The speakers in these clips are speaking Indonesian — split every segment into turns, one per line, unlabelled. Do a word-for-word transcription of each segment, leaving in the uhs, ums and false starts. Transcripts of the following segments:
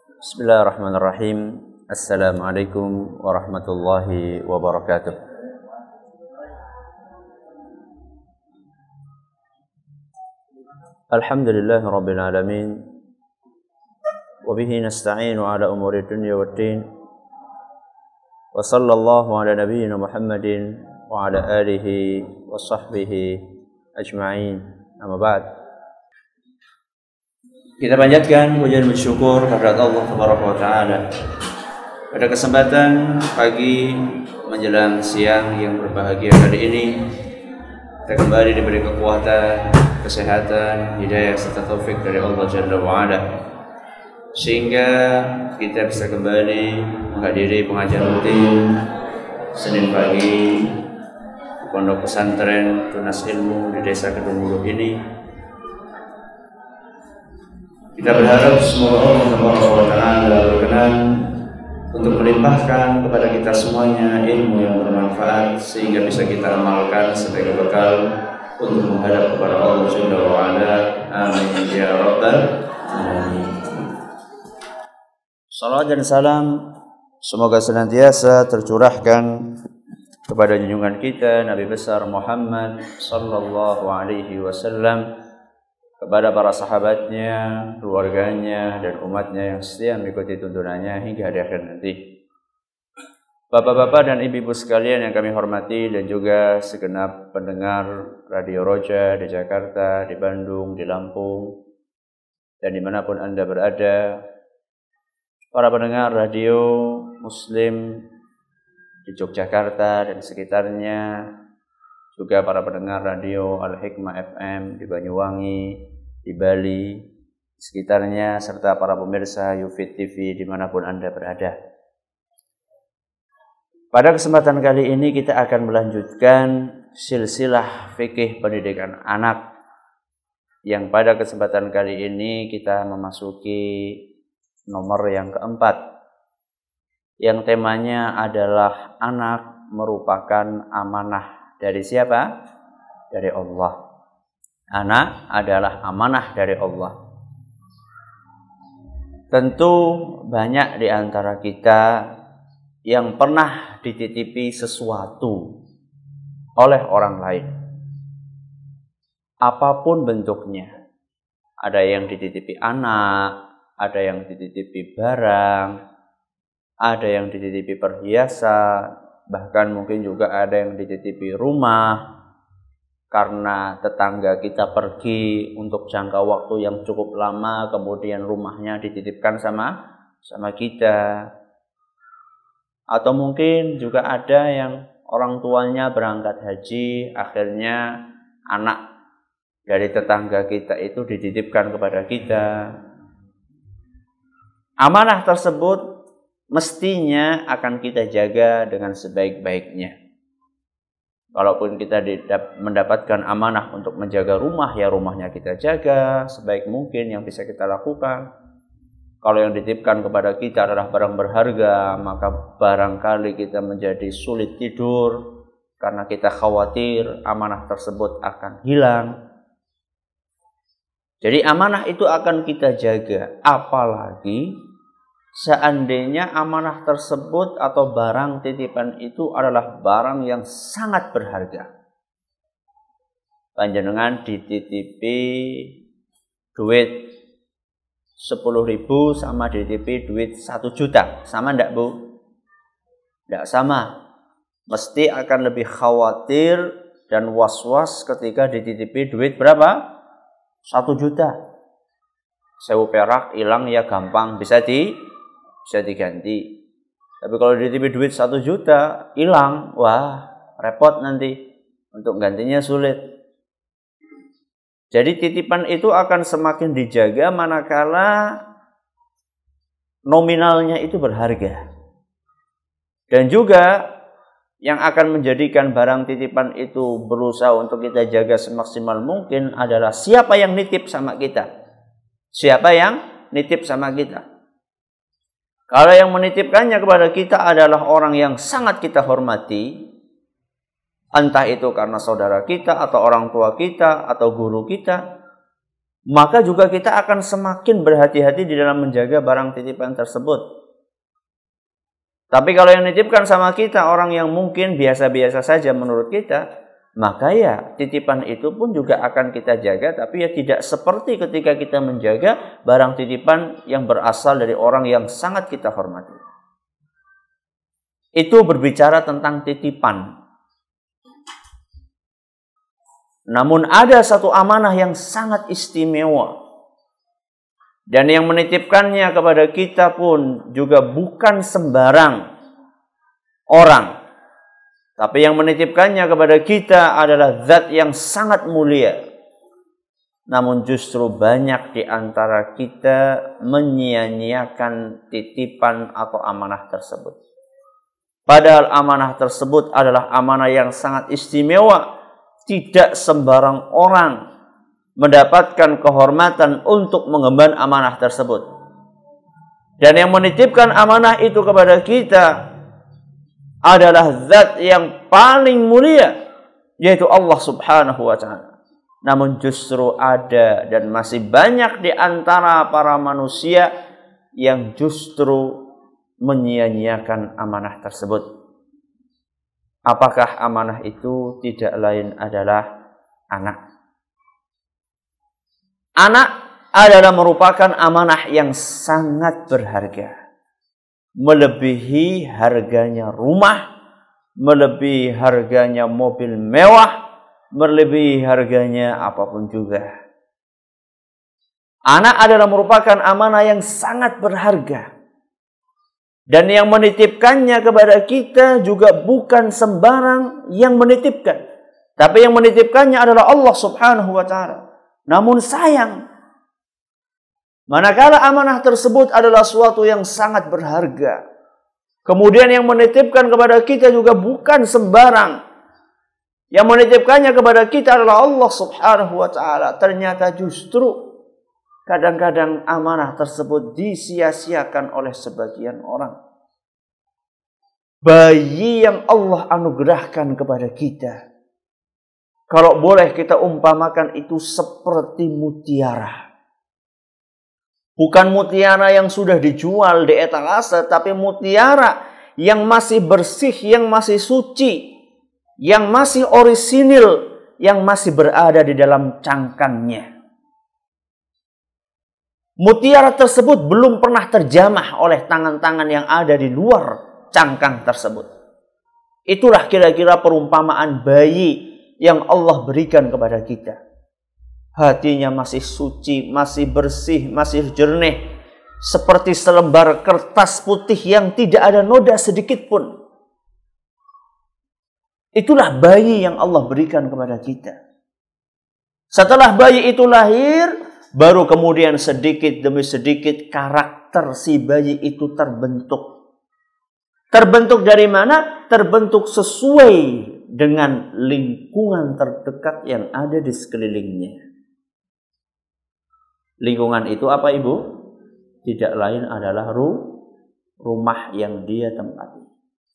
Bismillahirrahmanirrahim. Assalamualaikum warahmatullahi wabarakatuh. Alhamdulillahi rabbil alamin. Wa bihi nasta'inu ala umuri dunya waddin. Wa sallallahu ala nabiyyina Muhammadin wa ala alihi wa sahbihi ajma'in. Amma ba'd. Kita panjatkan pujian bersyukur kepada Allah Subhanahu wa taala. Pada kesempatan pagi menjelang siang yang berbahagia kali ini, kita kembali diberi kekuatan, kesehatan, hidayah serta taufik dari Allah Jalla wa Ala, sehingga kita bisa kembali menghadiri pengajian rutin Senin pagi di Pondok Pesantren Tunas Ilmu di Desa Kedungulu ini. Kita berharap semoga Allah Subhanahu wa taala berkenan untuk melimpahkan kepada kita semuanya ilmu yang bermanfaat sehingga bisa kita amalkan sebagai bekal untuk menghadap kepada Allah Subhanahu wa taala. Amin ya rabbal alamin. Salawat dan salam semoga senantiasa tercurahkan kepada junjungan kita Nabi besar Muhammad sallallahu alaihi wasallam, kepada para sahabatnya, keluarganya, dan umatnya yang setia mengikuti tuntunannya hingga hari akhir nanti. Bapak-bapak dan ibu-ibu sekalian yang kami hormati, dan juga segenap pendengar Radio Roja di Jakarta, di Bandung, di Lampung, dan dimanapun Anda berada, para pendengar radio Muslim di Yogyakarta dan sekitarnya, juga para pendengar radio Al-Hikmah F M di Banyuwangi, di Bali, di sekitarnya, serta para pemirsa Yufid T V dimanapun Anda berada. Pada kesempatan kali ini kita akan melanjutkan silsilah fikih pendidikan anak, yang pada kesempatan kali ini kita memasuki nomor yang keempat, yang temanya adalah anak merupakan amanah. Dari siapa? Dari Allah. Anak adalah amanah dari Allah. Tentu banyak di antara kita yang pernah dititipi sesuatu oleh orang lain, apapun bentuknya. Ada yang dititipi anak, ada yang dititipi barang, ada yang dititipi perhiasan, bahkan mungkin juga ada yang dititipi rumah karena tetangga kita pergi untuk jangka waktu yang cukup lama, kemudian rumahnya dititipkan sama sama kita. Atau mungkin juga ada yang orang tuanya berangkat haji, akhirnya anak dari tetangga kita itu dititipkan kepada kita. Amanah tersebut mestinya akan kita jaga dengan sebaik-baiknya. Kalaupun kita mendapatkan amanah untuk menjaga rumah, ya rumahnya kita jaga sebaik mungkin yang bisa kita lakukan. Kalau yang dititipkan kepada kita adalah barang berharga, maka barangkali kita menjadi sulit tidur karena kita khawatir amanah tersebut akan hilang. Jadi amanah itu akan kita jaga, apalagi seandainya amanah tersebut atau barang titipan itu adalah barang yang sangat berharga. Panjenengan dititipi duit sepuluh ribu sama dititipi duit satu juta. Sama enggak, Bu? Enggak sama. Mesti akan lebih khawatir dan was-was ketika dititipi duit berapa? satu juta. Sewu perak hilang ya gampang, bisa di bisa diganti. Tapi kalau dititipi duit satu juta hilang, wah repot nanti, untuk gantinya sulit. Jadi titipan itu akan semakin dijaga manakala nominalnya itu berharga. Dan juga yang akan menjadikan barang titipan itu berusaha untuk kita jaga semaksimal mungkin adalah siapa yang nitip sama kita. Siapa yang nitip sama kita. Kalau yang menitipkannya kepada kita adalah orang yang sangat kita hormati, entah itu karena saudara kita, atau orang tua kita, atau guru kita, maka juga kita akan semakin berhati-hati di dalam menjaga barang titipan tersebut. Tapi kalau yang nitipkan sama kita orang yang mungkin biasa-biasa saja menurut kita, maka ya titipan itu pun juga akan kita jaga, tapi ya tidak seperti ketika kita menjaga barang titipan yang berasal dari orang yang sangat kita hormati. Itu berbicara tentang titipan. Namun ada satu amanah yang sangat istimewa. Dan yang menitipkannya kepada kita pun juga bukan sembarang orang. Tapi yang menitipkannya kepada kita adalah zat yang sangat mulia. Namun justru banyak di antara kita menyia-nyiakan titipan atau amanah tersebut. Padahal amanah tersebut adalah amanah yang sangat istimewa. Tidak sembarang orang mendapatkan kehormatan untuk mengemban amanah tersebut. Dan yang menitipkan amanah itu kepada kita adalah zat yang paling mulia, yaitu Allah Subhanahu wa ta'ala. Namun justru ada dan masih banyak di antara para manusia yang justru menyia-nyiakan amanah tersebut. Apakah amanah itu tidak lain adalah anak? Anak adalah merupakan amanah yang sangat berharga. Melebihi harganya rumah, melebihi harganya mobil mewah, melebihi harganya apapun juga. Anak adalah merupakan amanah yang sangat berharga. Dan yang menitipkannya kepada kita juga bukan sembarang yang menitipkan. Tapi yang menitipkannya adalah Allah Subhanahu wa ta'ala. Namun sayang, manakala amanah tersebut adalah suatu yang sangat berharga, kemudian yang menitipkan kepada kita juga bukan sembarang. Yang menitipkannya kepada kita adalah Allah Subhanahu wa ta'ala. Ternyata justru kadang-kadang amanah tersebut disia-siakan oleh sebagian orang. Bayi yang Allah anugerahkan kepada kita, kalau boleh kita umpamakan itu seperti mutiara. Bukan mutiara yang sudah dijual di etalase, tapi mutiara yang masih bersih, yang masih suci, yang masih orisinil, yang masih berada di dalam cangkangnya. Mutiara tersebut belum pernah terjamah oleh tangan-tangan yang ada di luar cangkang tersebut. Itulah kira-kira perumpamaan bayi yang Allah berikan kepada kita. Hatinya masih suci, masih bersih, masih jernih, seperti selembar kertas putih yang tidak ada noda sedikit pun. Itulah bayi yang Allah berikan kepada kita. Setelah bayi itu lahir, baru kemudian sedikit demi sedikit karakter si bayi itu terbentuk. Terbentuk dari mana? Terbentuk sesuai dengan lingkungan terdekat yang ada di sekelilingnya. Lingkungan itu apa, Ibu? Tidak lain adalah rumah yang dia tempati.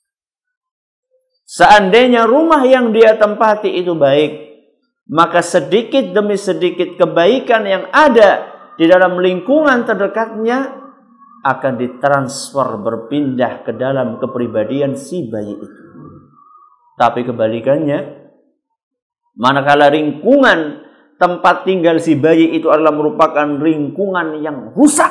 Seandainya rumah yang dia tempati itu baik, maka sedikit demi sedikit kebaikan yang ada di dalam lingkungan terdekatnya akan ditransfer berpindah ke dalam kepribadian si bayi itu. Tapi kebalikannya, manakala lingkungan tempat tinggal si bayi itu adalah merupakan lingkungan yang rusak,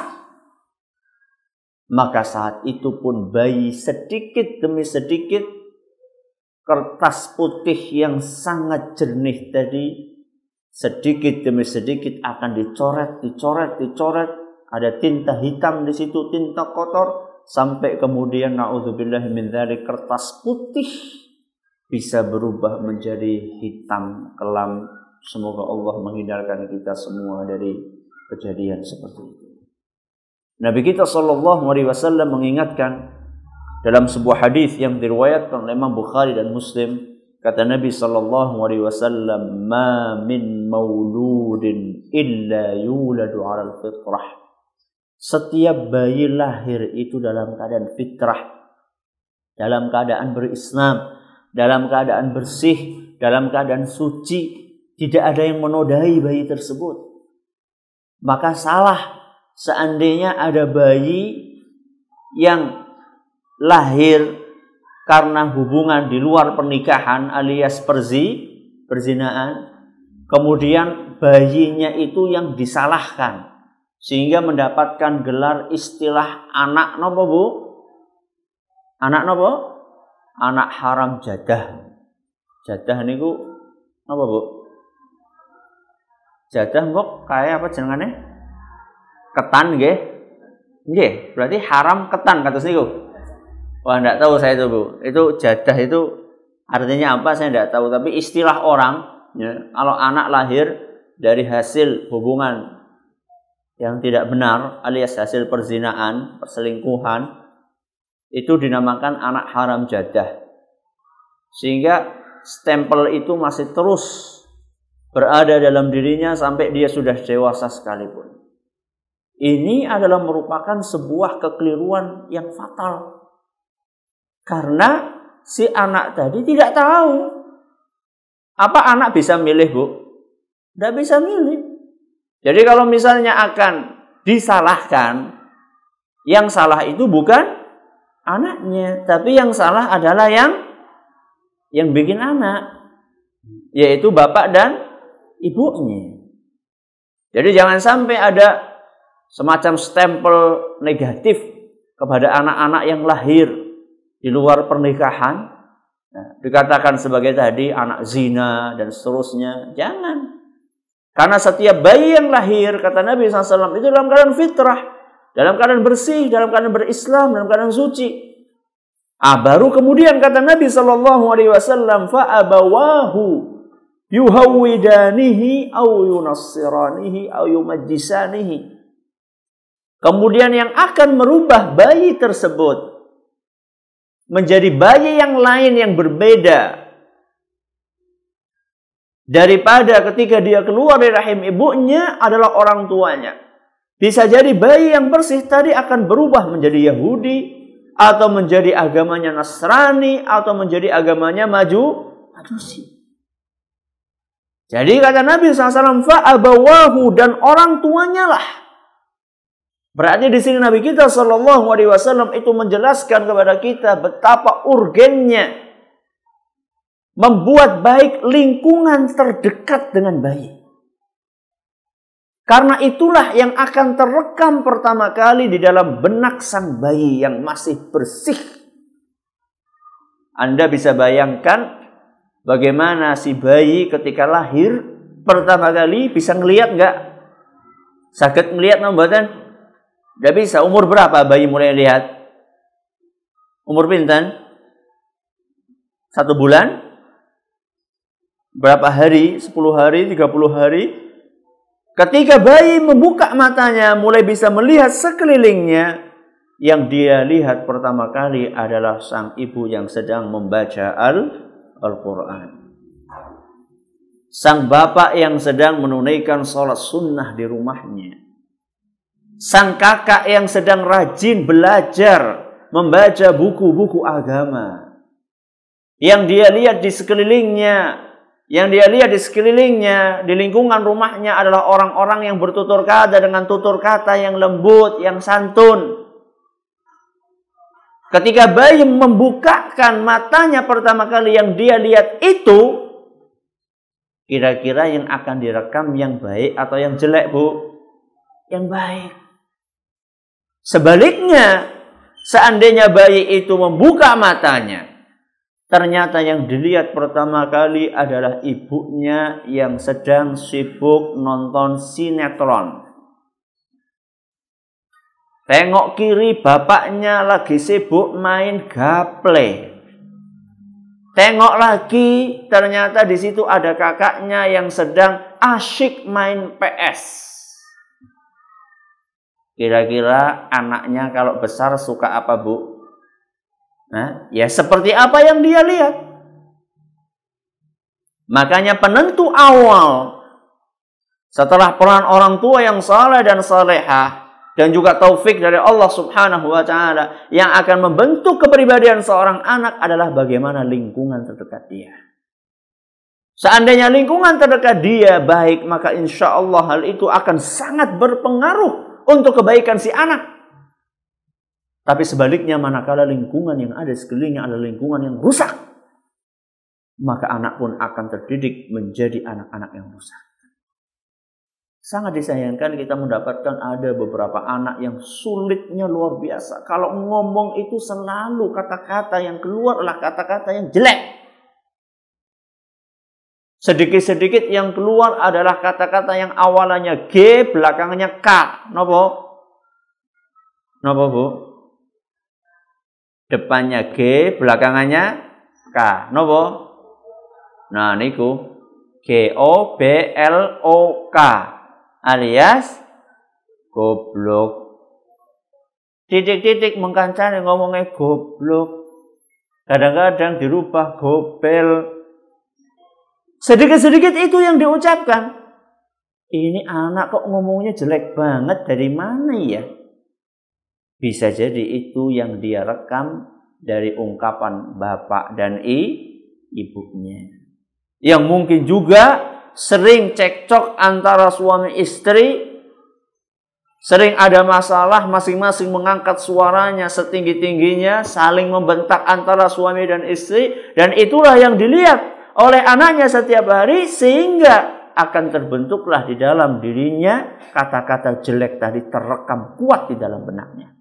maka saat itu pun bayi sedikit demi sedikit, kertas putih yang sangat jernih tadi, sedikit demi sedikit akan dicoret, dicoret, dicoret. Ada tinta hitam di situ, tinta kotor, sampai kemudian naudzubillah min dzalik, kertas putih bisa berubah menjadi hitam kelam. Semoga Allah menghindarkan kita semua dari kejadian seperti itu. Nabi kita sallallahu alaihi wasallam mengingatkan dalam sebuah hadis yang diriwayatkan oleh Imam Bukhari dan Muslim, kata Nabi sallallahu alaihi wasallam, "Ma min mauludin illa yuladu 'alal fitrah." Setiap bayi lahir itu dalam keadaan fitrah, dalam keadaan berislam, dalam keadaan bersih, dalam keadaan suci. Tidak ada yang menodai bayi tersebut. Maka salah seandainya ada bayi yang lahir karena hubungan di luar pernikahan alias perzi, perzinaan, kemudian bayinya itu yang disalahkan sehingga mendapatkan gelar istilah anak nopo Bu? Anak nopo? Anak haram jadah. Jadah niku nopo Bu? Jadah kok kayak apa jenengane? Ketan nggih. Nggih, berarti haram ketan kados niku. Wah, enggak tahu saya itu, Bu. Itu jadah itu artinya apa saya enggak tahu, tapi istilah orang ya, kalau anak lahir dari hasil hubungan yang tidak benar alias hasil perzinaan, perselingkuhan, itu dinamakan anak haram jadah. Sehingga stempel itu masih terus berada dalam dirinya sampai dia sudah dewasa sekalipun. Ini adalah merupakan sebuah kekeliruan yang fatal. Karena si anak tadi tidak tahu. Apa anak bisa milih, Bu? Tidak bisa milih. Jadi kalau misalnya akan disalahkan, yang salah itu bukan anaknya, tapi yang salah adalah yang yang bikin anak, yaitu bapak dan ibunya. Jadi jangan sampai ada semacam stempel negatif kepada anak-anak yang lahir di luar pernikahan, nah, dikatakan sebagai tadi anak zina dan seterusnya. Jangan. Karena setiap bayi yang lahir, kata Nabi shallallahu alaihi wasallam, itu dalam keadaan fitrah, dalam keadaan bersih, dalam keadaan berislam, dalam keadaan suci. Ah, baru kemudian kata Nabi shallallahu alaihi wasallam, fa'abawahu yuhawwidanihi au yunassiranihi au yumajjisanihi. Kemudian yang akan merubah bayi tersebut menjadi bayi yang lain yang berbeda daripada ketika dia keluar dari rahim ibunya adalah orang tuanya. Bisa jadi bayi yang bersih tadi akan berubah menjadi Yahudi, atau menjadi agamanya Nasrani, atau menjadi agamanya maju Majusi. Jadi kata Nabi shallallahu alaihi wasallam, fa'abawahu, dan orang tuanya lah. Berarti di sini Nabi kita Shallallahu Alaihi Wasallam itu menjelaskan kepada kita betapa urgennya membuat baik lingkungan terdekat dengan bayi. Karena itulah yang akan terekam pertama kali di dalam benak sang bayi yang masih bersih. Anda bisa bayangkan bagaimana si bayi ketika lahir pertama kali bisa ngelihat nggak? Sakit ngelihat nombatan? Tidak bisa. Umur berapa bayi mulai lihat? Umur pinten? Satu bulan? Berapa hari? Sepuluh hari? Tiga puluh hari? Ketika bayi membuka matanya, mulai bisa melihat sekelilingnya, yang dia lihat pertama kali adalah sang ibu yang sedang membaca Al-Quran. Sang bapak yang sedang menunaikan sholat sunnah di rumahnya. Sang kakak yang sedang rajin belajar membaca buku-buku agama. Yang dia lihat di sekelilingnya, yang dia lihat di sekelilingnya, di lingkungan rumahnya adalah orang-orang yang bertutur kata dengan tutur kata yang lembut, yang santun. Ketika bayi membukakan matanya pertama kali yang dia lihat itu, kira-kira yang akan direkam yang baik atau yang jelek, Bu? Yang baik. Sebaliknya, seandainya bayi itu membuka matanya, ternyata yang dilihat pertama kali adalah ibunya yang sedang sibuk nonton sinetron. Tengok kiri, bapaknya lagi sibuk main gaple. Tengok lagi, ternyata di situ ada kakaknya yang sedang asyik main P S. Kira-kira anaknya kalau besar suka apa, Bu? Nah, ya seperti apa yang dia lihat. Makanya penentu awal setelah peran orang tua yang saleh dan salehah dan juga taufik dari Allah Subhanahu wa taala yang akan membentuk kepribadian seorang anak adalah bagaimana lingkungan terdekat dia. Seandainya lingkungan terdekat dia baik, maka insya Allah hal itu akan sangat berpengaruh untuk kebaikan si anak. Tapi sebaliknya, manakala lingkungan yang ada sekelilingnya adalah lingkungan yang rusak, maka anak pun akan terdidik menjadi anak-anak yang rusak. Sangat disayangkan kita mendapatkan ada beberapa anak yang sulitnya luar biasa. Kalau ngomong itu selalu kata-kata yang keluar adalah kata-kata yang jelek. Sedikit-sedikit yang keluar adalah kata-kata yang awalannya G, belakangnya K. Napa? Napa, Bu? Depannya G, belakangannya K. Napa? Nah, niku G O B L O K alias goblok. Titik-titik mengkancane ngomongnya goblok. Kadang-kadang dirubah gobel. Sedikit-sedikit itu yang diucapkan. Ini anak kok ngomongnya jelek banget, dari mana ya? Bisa jadi itu yang dia rekam dari ungkapan bapak dan i, ibunya. Yang mungkin juga sering cekcok antara suami istri. Sering ada masalah, masing-masing mengangkat suaranya setinggi-tingginya, saling membentak antara suami dan istri. Dan itulah yang dilihat oleh anaknya setiap hari, sehingga akan terbentuklah di dalam dirinya kata-kata jelek tadi terekam kuat di dalam benaknya.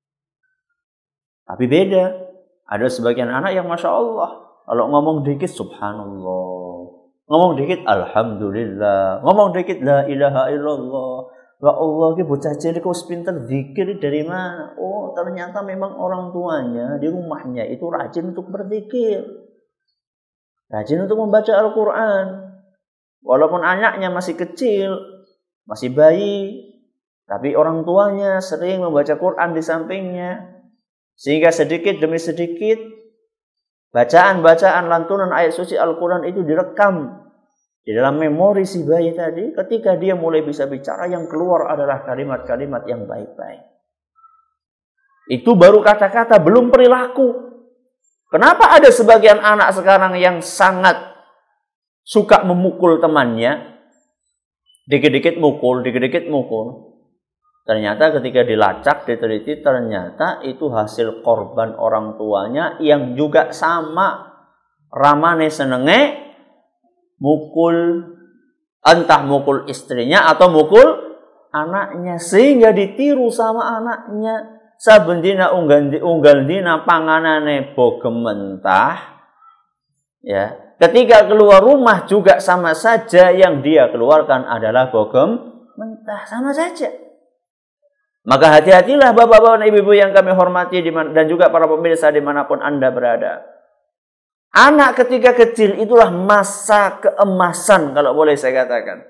Tapi beda, ada sebagian anak yang Masya Allah, kalau ngomong dikit subhanallah, ngomong dikit alhamdulillah, ngomong dikit la ilaha illallah. Ya Allah, ki bocah cilik kok pinter zikir dari mana? Oh, ternyata memang orang tuanya di rumahnya itu rajin untuk berzikir. Rajin untuk membaca Al-Quran. Walaupun anaknya masih kecil, masih bayi, tapi orang tuanya sering membaca Quran di sampingnya. Sehingga sedikit demi sedikit, bacaan-bacaan lantunan ayat suci Al-Quran itu direkam di dalam memori si bayi tadi. Ketika dia mulai bisa bicara, yang keluar adalah kalimat-kalimat yang baik-baik. Itu baru kata-kata, belum perilaku. Kenapa ada sebagian anak sekarang yang sangat suka memukul temannya? Dikit-dikit mukul, dikit-dikit mukul. Ternyata ketika dilacak, diteliti, ternyata itu hasil korban orang tuanya yang juga sama ramane senenge mukul, entah mukul istrinya atau mukul anaknya, sehingga ditiru sama anaknya. Saben dina unggal unggal dina panganane bogem mentah. Ya, ketika keluar rumah juga sama saja, yang dia keluarkan adalah bogem mentah, sama saja. Maka hati-hatilah bapak-bapak dan ibu-ibu yang kami hormati dan juga para pemirsa dimanapun Anda berada. Anak ketika kecil itulah masa keemasan, kalau boleh saya katakan.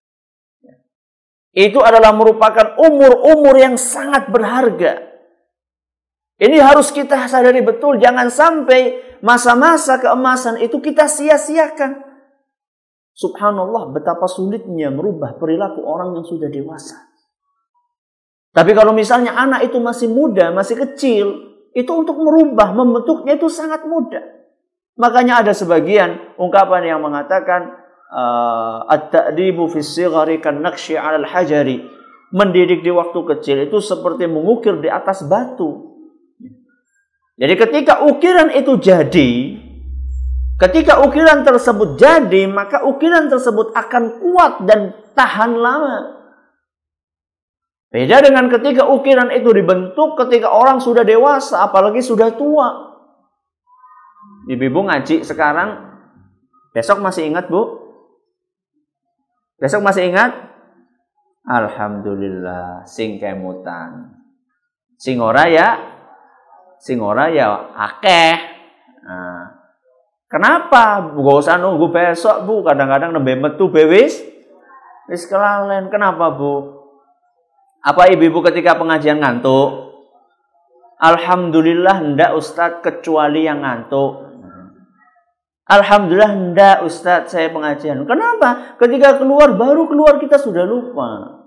Itu adalah merupakan umur-umur yang sangat berharga. Ini harus kita sadari betul, jangan sampai masa-masa keemasan itu kita sia-siakan. Subhanallah, betapa sulitnya merubah perilaku orang yang sudah dewasa. Tapi kalau misalnya anak itu masih muda, masih kecil, itu untuk merubah, membentuknya itu sangat mudah. Makanya ada sebagian ungkapan yang mengatakan at-ta'dibu fi s-sighari kan-naqshi 'alal hajari. Mendidik di waktu kecil itu seperti mengukir di atas batu. Jadi ketika ukiran itu jadi, ketika ukiran tersebut jadi, maka ukiran tersebut akan kuat dan tahan lama. Beda dengan ketika ukiran itu dibentuk ketika orang sudah dewasa, apalagi sudah tua. Ibu-ibu ngaji sekarang, besok masih ingat, Bu? Besok masih ingat? Alhamdulillah, sing kemutan. Sing ora ya, sing ora ya akeh. Nah, kenapa? Gak usah nunggu besok, Bu. Kadang-kadang nembe metu bewis wis kelalen. Kenapa, Bu? Apa ibu-ibu ketika pengajian ngantuk? Alhamdulillah ndak Ustadz, kecuali yang ngantuk. Alhamdulillah ndak Ustadz, saya pengajian. Kenapa? Ketika keluar, baru keluar kita sudah lupa.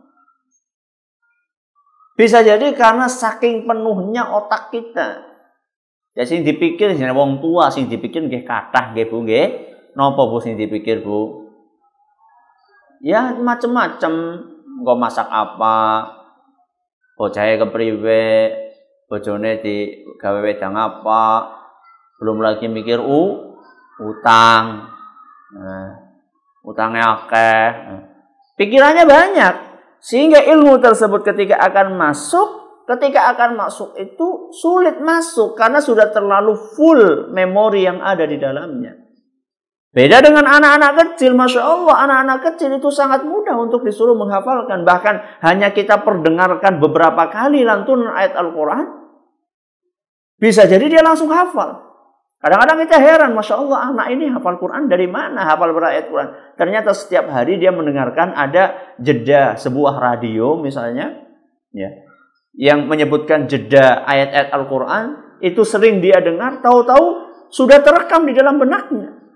Bisa jadi karena saking penuhnya otak kita. Ya sing dipikir jenenge wong tua, sing dipikir nggih kathah nggih Bu nggih. Nopo Bu sing dipikir Bu? Ya macem-macem. Engko masak apa? Bocahe kepriwe? Bojone digawe wedang apa? Belum lagi mikir u utang. Nah, utangnya akeh. Nah, pikirannya banyak. Sehingga ilmu tersebut ketika akan masuk, ketika akan masuk itu sulit masuk karena sudah terlalu full memori yang ada di dalamnya. Beda dengan anak-anak kecil, Masya Allah, anak-anak kecil itu sangat mudah untuk disuruh menghafalkan. Bahkan hanya kita perdengarkan beberapa kali lantunan ayat Al-Quran, bisa jadi dia langsung hafal. Kadang-kadang kita heran, Masya Allah, anak ini hafal Quran dari mana? Hafal berayat Quran. Ternyata setiap hari dia mendengarkan ada jeda sebuah radio misalnya, ya, yang menyebutkan jeda ayat-ayat Al-Quran, itu sering dia dengar, tahu-tahu sudah terekam di dalam benaknya.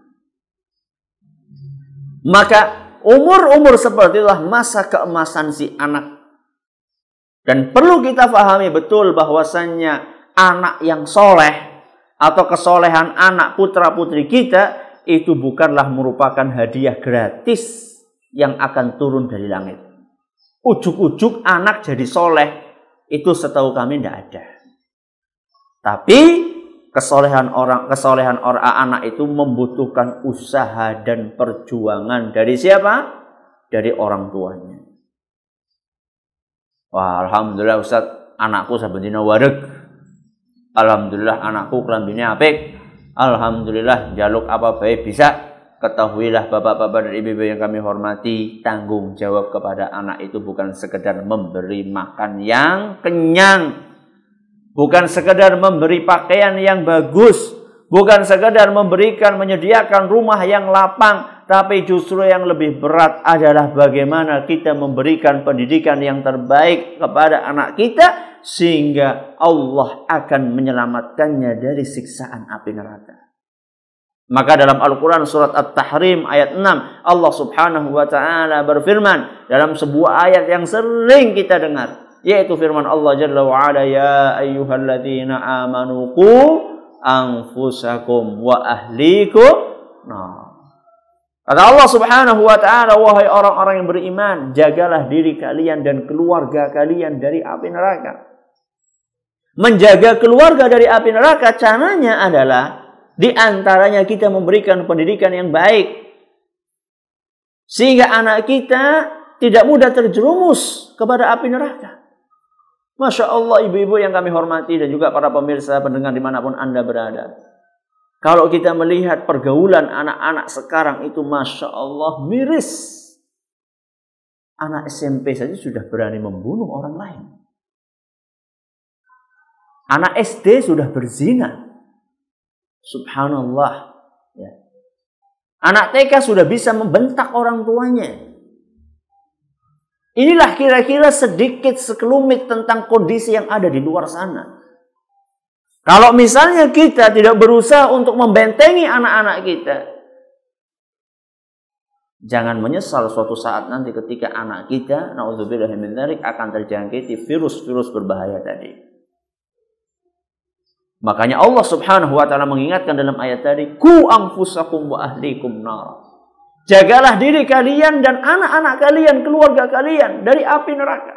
Maka umur-umur seperti itulah masa keemasan si anak. Dan perlu kita pahami betul bahwasannya anak yang soleh atau kesolehan anak putra putri kita itu bukanlah merupakan hadiah gratis yang akan turun dari langit. Ujuk-ujuk anak jadi soleh itu setahu kami tidak ada. Tapi kesolehan orang, kesolehan orang anak itu membutuhkan usaha dan perjuangan dari siapa? Dari orang tuanya. Wah, alhamdulillah Ustaz, anakku sabendina wareg. Alhamdulillah anakku kelambine apik. Alhamdulillah jaluk apa baik bisa. Ketahuilah bapak-bapak dan ibu-ibu yang kami hormati, tanggung jawab kepada anak itu bukan sekedar memberi makan yang kenyang, bukan sekedar memberi pakaian yang bagus, bukan sekedar memberikan menyediakan rumah yang lapang, tapi justru yang lebih berat adalah bagaimana kita memberikan pendidikan yang terbaik kepada anak kita sehingga Allah akan menyelamatkannya dari siksaan api neraka. Maka dalam Al-Quran surat At-Tahrim ayat enam, Allah subhanahu wa ta'ala berfirman dalam sebuah ayat yang sering kita dengar, yaitu firman Allah Jalla wa'ala, ya ayyuhalladzina amanu qu anfusakum wa ahlikum nah. Kata Allah subhanahu wa ta'ala, wahai orang-orang yang beriman, jagalah diri kalian dan keluarga kalian dari api neraka. Menjaga keluarga dari api neraka caranya adalah di antaranya kita memberikan pendidikan yang baik. Sehingga anak kita tidak mudah terjerumus kepada api neraka. Masya Allah ibu-ibu yang kami hormati dan juga para pemirsa pendengar dimanapun Anda berada. Kalau kita melihat pergaulan anak-anak sekarang itu Masya Allah miris. Anak S M P saja sudah berani membunuh orang lain. Anak S D sudah berzina. Subhanallah. Ya. Anak T K sudah bisa membentak orang tuanya. Inilah kira-kira sedikit sekelumit tentang kondisi yang ada di luar sana. Kalau misalnya kita tidak berusaha untuk membentengi anak-anak kita, jangan menyesal suatu saat nanti ketika anak kita, na'udzubillah min dzalik, akan terjangkiti virus-virus berbahaya tadi. Makanya Allah subhanahu wa ta'ala mengingatkan dalam ayat tadi, ku anfusakum wa ahlikum nar. Jagalah diri kalian dan anak-anak kalian, keluarga kalian dari api neraka.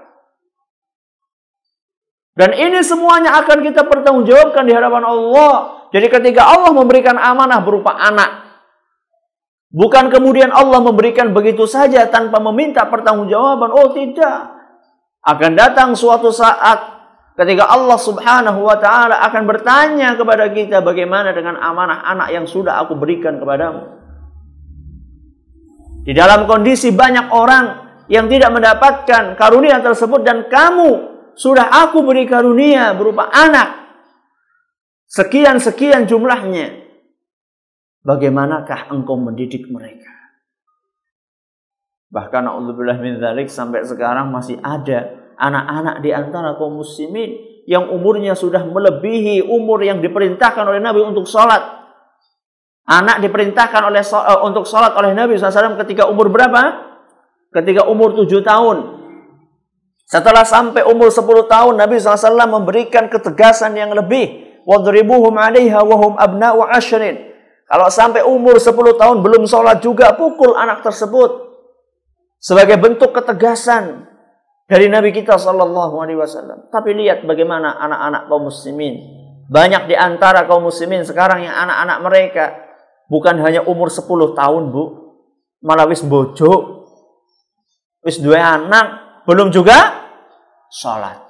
Dan ini semuanya akan kita pertanggungjawabkan di hadapan Allah. Jadi ketika Allah memberikan amanah berupa anak, bukan kemudian Allah memberikan begitu saja tanpa meminta pertanggungjawaban. Oh tidak. Akan datang suatu saat ketika Allah subhanahu wa ta'ala akan bertanya kepada kita, bagaimana dengan amanah anak yang sudah aku berikan kepadamu. Di dalam kondisi banyak orang yang tidak mendapatkan karunia tersebut dan kamu sudah aku beri karunia berupa anak sekian-sekian jumlahnya. Bagaimanakah engkau mendidik mereka? Bahkan na'udzubillah min dzalik, sampai sekarang masih ada anak-anak di antara kaum muslimin yang umurnya sudah melebihi umur yang diperintahkan oleh Nabi untuk sholat. Anak diperintahkan oleh uh, untuk sholat oleh Nabi shallallahu alaihi wasallam ketika umur berapa? Ketika umur tujuh tahun. Setelah sampai umur sepuluh tahun, Nabi shallallahu alaihi wasallam memberikan ketegasan yang lebih. وَضْرِبُوهُمْ عَلَيْهَا وَهُمْ أَبْنَاءُ عَشْرٍ. Kalau sampai umur sepuluh tahun belum sholat juga, pukul anak tersebut. Sebagai bentuk ketegasan dari Nabi kita Sallallahu Alaihi Wasallam. Tapi lihat bagaimana anak-anak kaum muslimin. Banyak di antara kaum muslimin sekarang yang anak-anak mereka bukan hanya umur sepuluh tahun, Bu. Malah wis bojo. Wis dua anak. Belum juga sholat.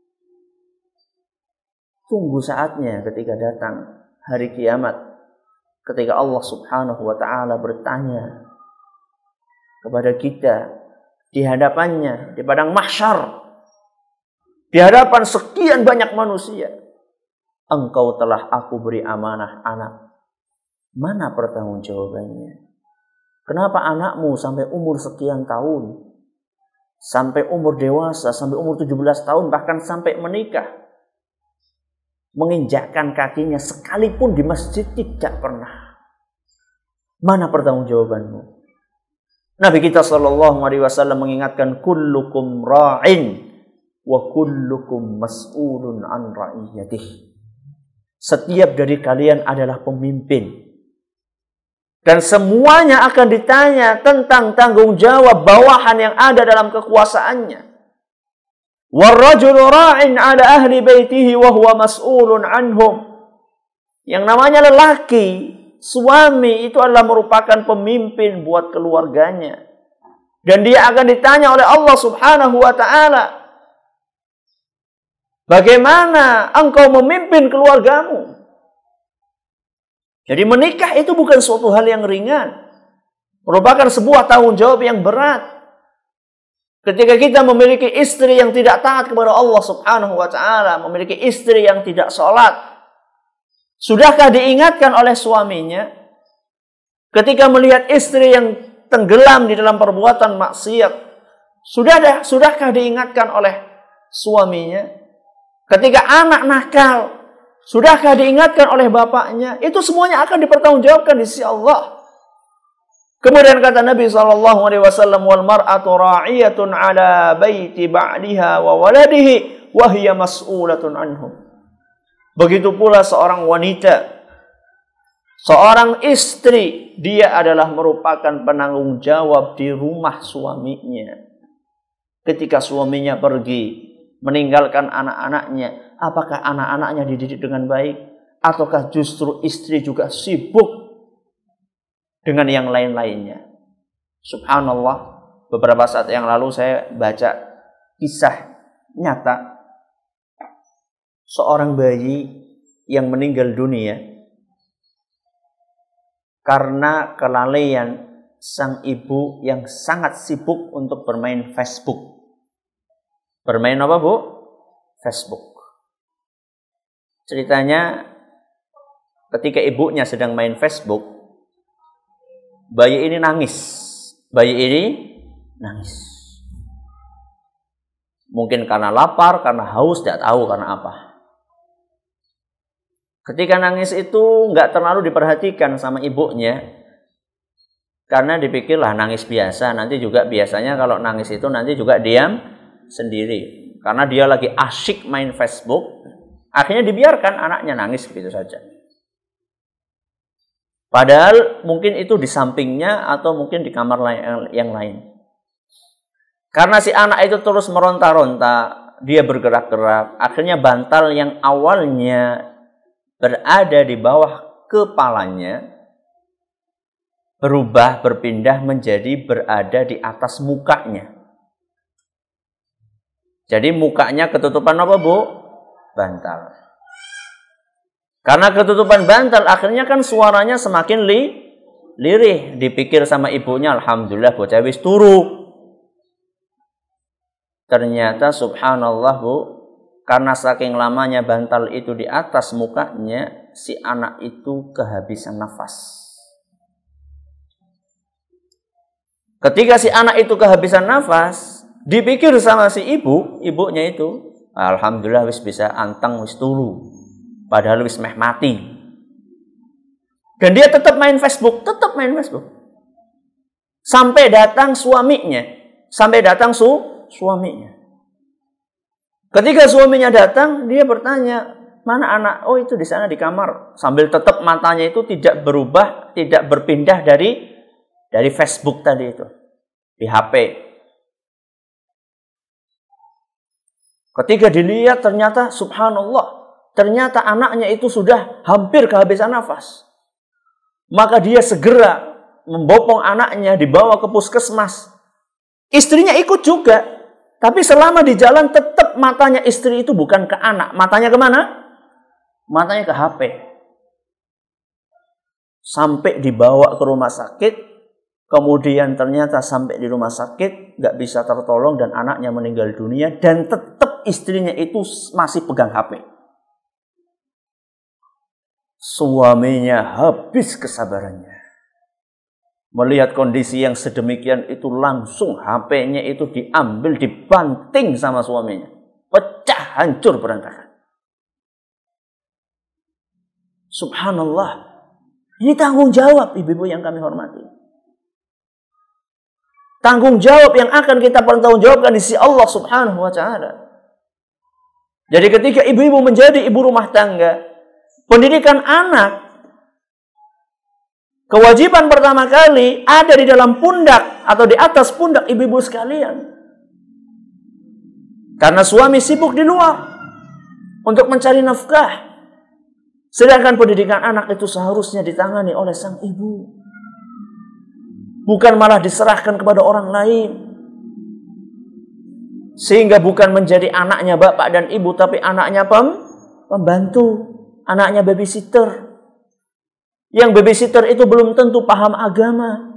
Tunggu saatnya ketika datang hari kiamat. Ketika Allah Subhanahu wa Ta'ala bertanya kepada kita di hadapannya, di padang mahsyar, di hadapan sekian banyak manusia, engkau telah aku beri amanah anak. Mana pertanggungjawabannya? Kenapa anakmu sampai umur sekian tahun, sampai umur dewasa, sampai umur tujuh belas tahun, bahkan sampai menikah, menginjakkan kakinya sekalipun di masjid tidak pernah? Mana pertanggungjawabanmu? Nabi kita Shallallahu Alaihi Wasallam mengingatkan, kullukum ra'in wa kullukum mas'ulun an ra'iyatih. Setiap dari kalian adalah pemimpin dan semuanya akan ditanya tentang tanggung jawab bawahan yang ada dalam kekuasaannya. Warrajulu ra'in 'ala ahli baitihi wa huwa mas'ulun 'anhum. Yang namanya lelaki, suami itu adalah merupakan pemimpin buat keluarganya. Dan dia akan ditanya oleh Allah Subhanahu wa Ta'ala, bagaimana engkau memimpin keluargamu? Jadi menikah itu bukan suatu hal yang ringan. Merupakan sebuah tanggung jawab yang berat. Ketika kita memiliki istri yang tidak taat kepada Allah Subhanahu wa Ta'ala, memiliki istri yang tidak sholat, sudahkah diingatkan oleh suaminya? Ketika melihat istri yang tenggelam di dalam perbuatan maksiat, sudah sudahkah diingatkan oleh suaminya? Ketika anak nakal, sudahkah diingatkan oleh bapaknya? Itu semuanya akan dipertanggungjawabkan di sisi Allah. Kemudian kata Nabi Sallallahu Alaihi Wasallam, wal mar'atu ra'iyatun 'ala baiti ba'liha wa waladihi wa hiya mas'ulatun anhum. Begitu pula seorang wanita, seorang istri, dia adalah merupakan penanggung jawab di rumah suaminya. Ketika suaminya pergi meninggalkan anak-anaknya, apakah anak-anaknya dididik dengan baik? Ataukah justru istri juga sibuk dengan yang lain-lainnya? Subhanallah, beberapa saat yang lalu saya baca kisah nyata seorang bayi yang meninggal dunia karena kelalaian sang ibu yang sangat sibuk untuk bermain Facebook. Bermain apa, Bu? Facebook. Ceritanya ketika ibunya sedang main Facebook, bayi ini nangis. Bayi ini nangis. Mungkin karena lapar, karena haus, tidak tahu karena apa. Ketika nangis itu nggak terlalu diperhatikan sama ibunya. Karena dipikirlah nangis biasa. Nanti juga biasanya kalau nangis itu nanti juga diam sendiri. Karena dia lagi asyik main Facebook. Akhirnya dibiarkan anaknya nangis begitu saja. Padahal mungkin itu di sampingnya atau mungkin di kamar yang lain. Karena si anak itu terus meronta-ronta, dia bergerak-gerak. Akhirnya bantal yang awalnya berada di bawah kepalanya berubah, berpindah menjadi berada di atas mukanya. Jadi mukanya ketutupan apa, Bu? Bantal. Karena ketutupan bantal, akhirnya kan suaranya semakin li, lirih. Dipikir sama ibunya, alhamdulillah bocah wis turu. Ternyata subhanallah, Bu, karena saking lamanya bantal itu di atas mukanya, si anak itu kehabisan nafas. Ketika si anak itu kehabisan nafas, dipikir sama si ibu, ibunya itu, alhamdulillah wis bisa anteng, wis turu. Padahal wis meh mati. Dan dia tetap main Facebook, tetap main Facebook. Sampai datang suaminya, sampai datang su suaminya. Ketika suaminya datang, dia bertanya, Mana anak? Oh itu di sana di kamar. Sambil tetap matanya itu tidak berubah, tidak berpindah dari dari Facebook tadi itu. Di H P. Ketika dilihat ternyata subhanallah. Ternyata anaknya itu sudah hampir kehabisan nafas. Maka dia segera membopong anaknya dibawa ke puskesmas. Istrinya ikut juga. Tapi selama di jalan tetap matanya istri itu bukan ke anak. Matanya kemana? Matanya ke H P. Sampai dibawa ke rumah sakit. Kemudian ternyata sampai di rumah sakit. Gak bisa tertolong dan anaknya meninggal dunia. Dan tetap istrinya itu masih pegang H P. Suaminya habis kesabarannya. Melihat kondisi yang sedemikian itu langsung H P-nya itu diambil, dibanting sama suaminya. Pecah, hancur, berantakan. Subhanallah. Ini tanggung jawab ibu-ibu yang kami hormati. Tanggung jawab yang akan kita pertanggungjawabkan di sisi Allah Subhanahu wa taala. Jadi ketika ibu-ibu menjadi ibu rumah tangga, pendidikan anak, kewajiban pertama kali ada di dalam pundak atau di atas pundak ibu-ibu sekalian. Karena suami sibuk di luar untuk mencari nafkah. Sedangkan pendidikan anak itu seharusnya ditangani oleh sang ibu. Bukan malah diserahkan kepada orang lain. Sehingga bukan menjadi anaknya bapak dan ibu, tapi anaknya pem, pembantu. Anaknya babysitter. Yang babysitter itu belum tentu paham agama.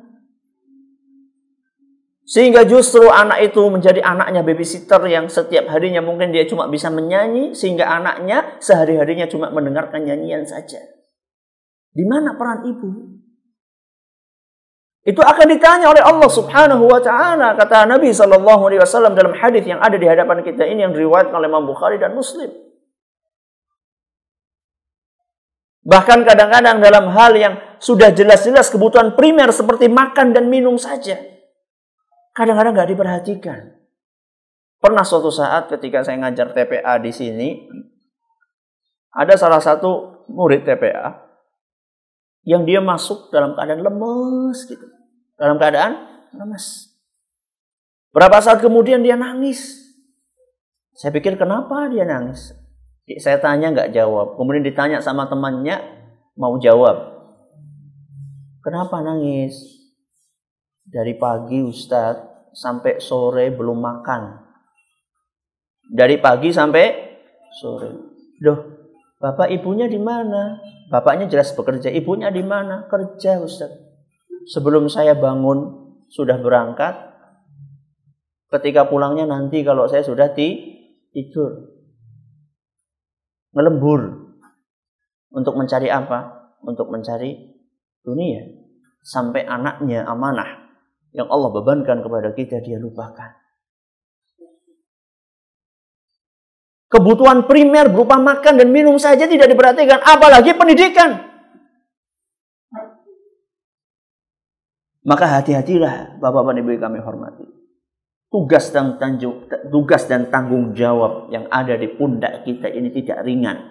Sehingga justru anak itu menjadi anaknya babysitter yang setiap harinya mungkin dia cuma bisa menyanyi. Sehingga anaknya sehari-harinya cuma mendengarkan nyanyian saja. Di mana peran ibu? Itu akan ditanya oleh Allah Subhanahu wa taala. Kata Nabi sallallahu alaihi wasallam dalam hadis yang ada di hadapan kita ini yang diriwayatkan oleh Imam Bukhari dan Muslim. Bahkan kadang-kadang dalam hal yang sudah jelas-jelas kebutuhan primer seperti makan dan minum saja. Kadang-kadang nggak diperhatikan. Pernah suatu saat ketika saya ngajar T P A di sini, ada salah satu murid T P A yang dia masuk dalam keadaan lemes gitu. Dalam keadaan lemes. Berapa saat kemudian dia nangis. Saya pikir kenapa dia nangis? Saya tanya nggak jawab. Kemudian ditanya sama temannya mau jawab. Kenapa nangis? Dari pagi Ustadz sampai sore belum makan. Dari pagi sampai sore. Loh, bapak ibunya di mana? Bapaknya jelas bekerja. Ibunya di mana? Kerja Ustadz. Sebelum saya bangun sudah berangkat. Ketika pulangnya nanti kalau saya sudah tidur. Ngelembur. Untuk mencari apa? Untuk mencari dunia. Sampai anaknya amanah yang Allah bebankan kepada kita dia lupakan. Kebutuhan primer berupa makan dan minum saja tidak diperhatikan, apalagi pendidikan. Maka hati-hatilah Bapak dan Ibu kami hormati. Tugas dan tanggung, tugas dan tanggung jawab yang ada di pundak kita ini tidak ringan.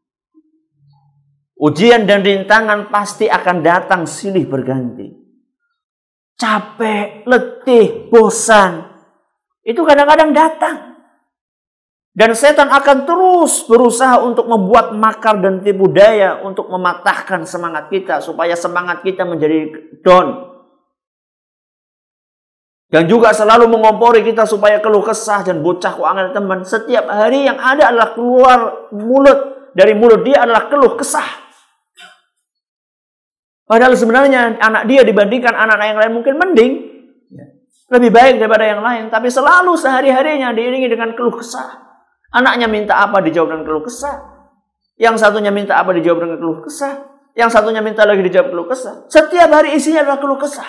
Ujian dan rintangan pasti akan datang silih berganti. Capek, letih, bosan. Itu kadang-kadang datang. Dan setan akan terus berusaha untuk membuat makar dan tipu daya untuk mematahkan semangat kita. Supaya semangat kita menjadi down. Dan juga selalu mengompori kita supaya keluh kesah dan bocah keuangan teman. Setiap hari yang ada adalah keluar mulut. Dari mulut dia adalah keluh kesah. Padahal sebenarnya anak dia dibandingkan anak-anak yang lain mungkin mending. Lebih baik daripada yang lain. Tapi selalu sehari-harinya diiringi dengan keluh kesah. Anaknya minta apa dijawab dengan keluh kesah. Yang satunya minta apa dijawab dengan keluh kesah. Yang satunya minta lagi dijawab keluh kesah. Setiap hari isinya adalah keluh kesah.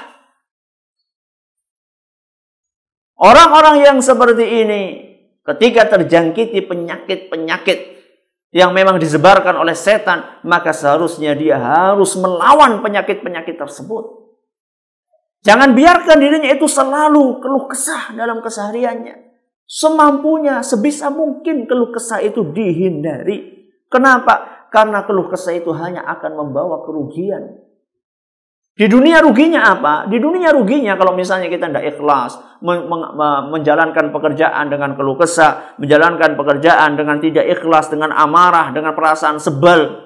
Orang-orang yang seperti ini ketika terjangkiti penyakit-penyakit yang memang disebarkan oleh setan, maka seharusnya dia harus melawan penyakit-penyakit tersebut. Jangan biarkan dirinya itu selalu keluh kesah dalam kesehariannya. Semampunya, sebisa mungkin keluh kesah itu dihindari. Kenapa? Karena keluh kesah itu hanya akan membawa kerugian. Di dunia ruginya apa? Di dunia ruginya kalau misalnya kita tidak ikhlas, men men menjalankan pekerjaan dengan keluh kesah, menjalankan pekerjaan dengan tidak ikhlas, dengan amarah, dengan perasaan sebal.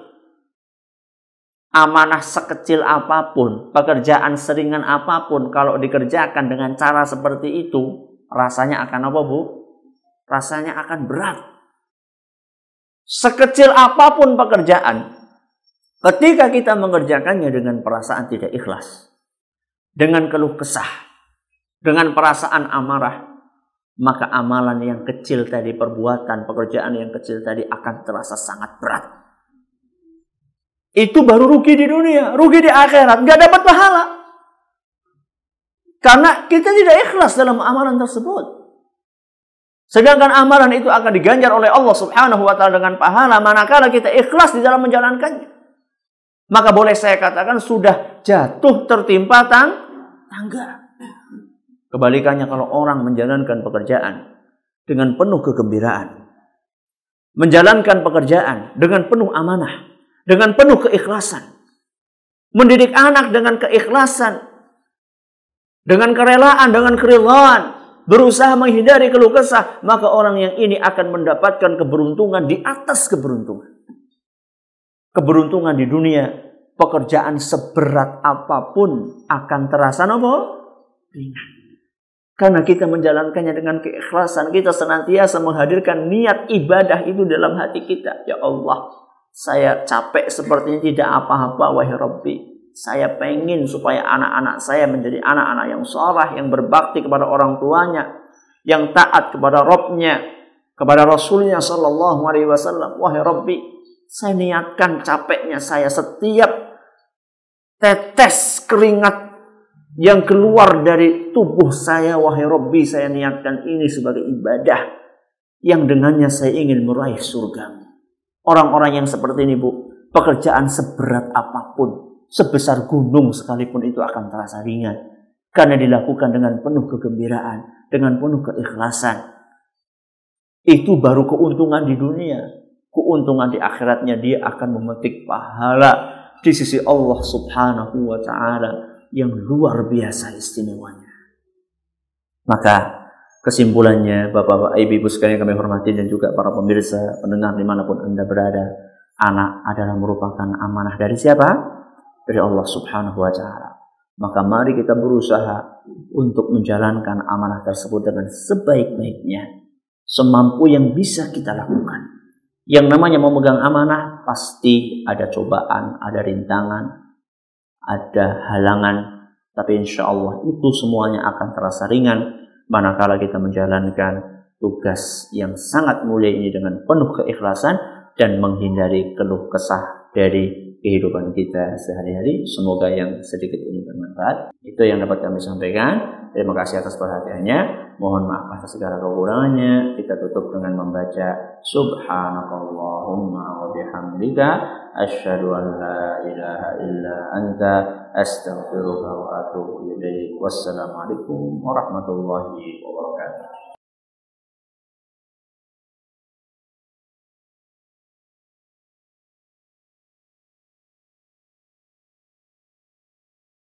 Amanah sekecil apapun, pekerjaan seringan apapun, kalau dikerjakan dengan cara seperti itu, rasanya akan apa, Bu? Rasanya akan berat. Sekecil apapun pekerjaan, ketika kita mengerjakannya dengan perasaan tidak ikhlas, dengan keluh kesah, dengan perasaan amarah, maka amalan yang kecil tadi, perbuatan, pekerjaan yang kecil tadi akan terasa sangat berat. Itu baru rugi di dunia, rugi di akhirat, nggak dapat pahala. Karena kita tidak ikhlas dalam amalan tersebut. Sedangkan amalan itu akan diganjar oleh Allah Subhanahu wa taala dengan pahala manakala kita ikhlas di dalam menjalankannya. Maka boleh saya katakan sudah jatuh tertimpa tang tangga. Kebalikannya kalau orang menjalankan pekerjaan dengan penuh kegembiraan, menjalankan pekerjaan dengan penuh amanah, dengan penuh keikhlasan, mendidik anak dengan keikhlasan, dengan kerelaan, dengan keridhaan, berusaha menghindari keluh kesah, maka orang yang ini akan mendapatkan keberuntungan di atas keberuntungan. Keberuntungan di dunia, pekerjaan seberat apapun akan terasa apa? Ringan. Karena kita menjalankannya dengan keikhlasan, kita senantiasa menghadirkan niat ibadah itu dalam hati kita. Ya Allah, saya capek seperti ini tidak apa-apa, wahai Rabbi. Saya pengen supaya anak-anak saya menjadi anak-anak yang saleh, yang berbakti kepada orang tuanya, yang taat kepada Rabb-nya, kepada Rasulnya Sallallahu Alaihi Wasallam. Wahai Rabbi, saya niatkan capeknya saya, setiap tetes keringat yang keluar dari tubuh saya, wahai Rabbi, saya niatkan ini sebagai ibadah yang dengannya saya ingin meraih surga. Orang-orang yang seperti ini, Bu, pekerjaan seberat apapun, sebesar gunung sekalipun itu akan terasa ringan. Karena dilakukan dengan penuh kegembiraan, dengan penuh keikhlasan. Itu baru keuntungan di dunia. Keuntungan di akhiratnya dia akan memetik pahala di sisi Allah Subhanahu wa Ta'ala yang luar biasa istimewanya. Maka kesimpulannya, Bapak-bapak, Ibu-ibu sekalian kami hormati dan juga para pemirsa, pendengar dimanapun Anda berada, anak adalah merupakan amanah dari siapa? Dari Allah Subhanahu wa Ta'ala. Maka mari kita berusaha untuk menjalankan amanah tersebut dengan sebaik-baiknya, semampu yang bisa kita lakukan. Yang namanya memegang amanah pasti ada cobaan, ada rintangan, ada halangan, tapi insya Allah itu semuanya akan terasa ringan manakala kita menjalankan tugas yang sangat mulia ini dengan penuh keikhlasan dan menghindari keluh kesah dari kehidupan kita sehari-hari. Semoga yang sedikit ini bermanfaat. Itu yang dapat kami sampaikan. Terima kasih atas perhatiannya. Mohon maaf atas segala kekurangannya. Kita tutup dengan membaca Subhanakallahumma wa bihamdika asyhadu an la ilaha illa anta astaghfiruka wa atubu ilaik. Wassalamualaikum warahmatullahi wabarakatuh.